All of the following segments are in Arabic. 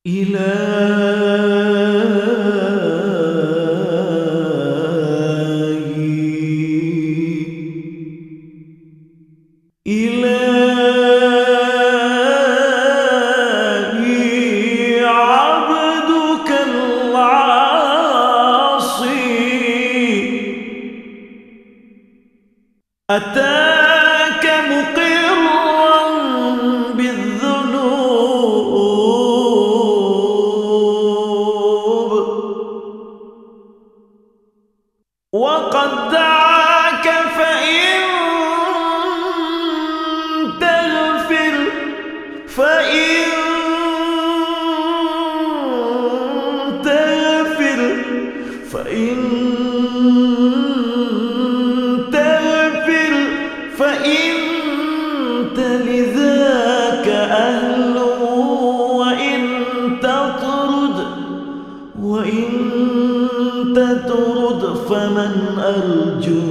إلهي عبدك العاصي أتاك مقرا بالذنوب وقد دعاك فإن تغفر فإنت لذاك أهل وإن تطرد فمن أرجو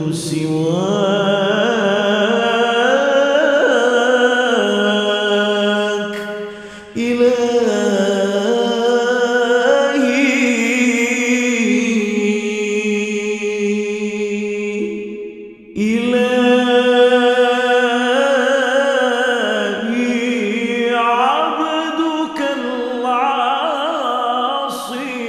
سواك إلهي عبدك العاصي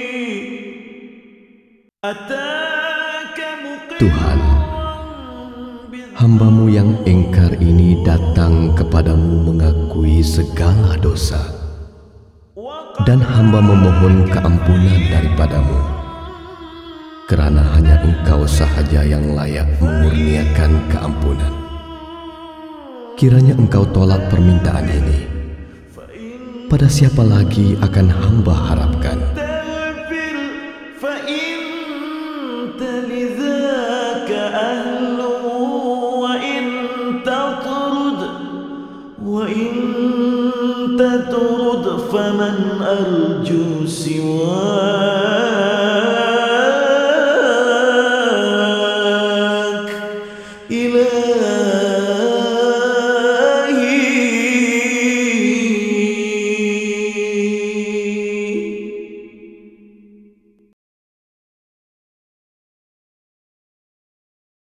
أتاك Tuhan, hamba-Mu yang engkar ini datang kepadamu mengakui segala dosa, dan hamba memohon keampunan daripadamu, kerana hanya Engkau sahaja yang layak memurniakan keampunan. Kiranya Engkau tolak permintaan ini, pada siapa lagi akan hamba harapkan? وإن تطرد فمن أرجو سواك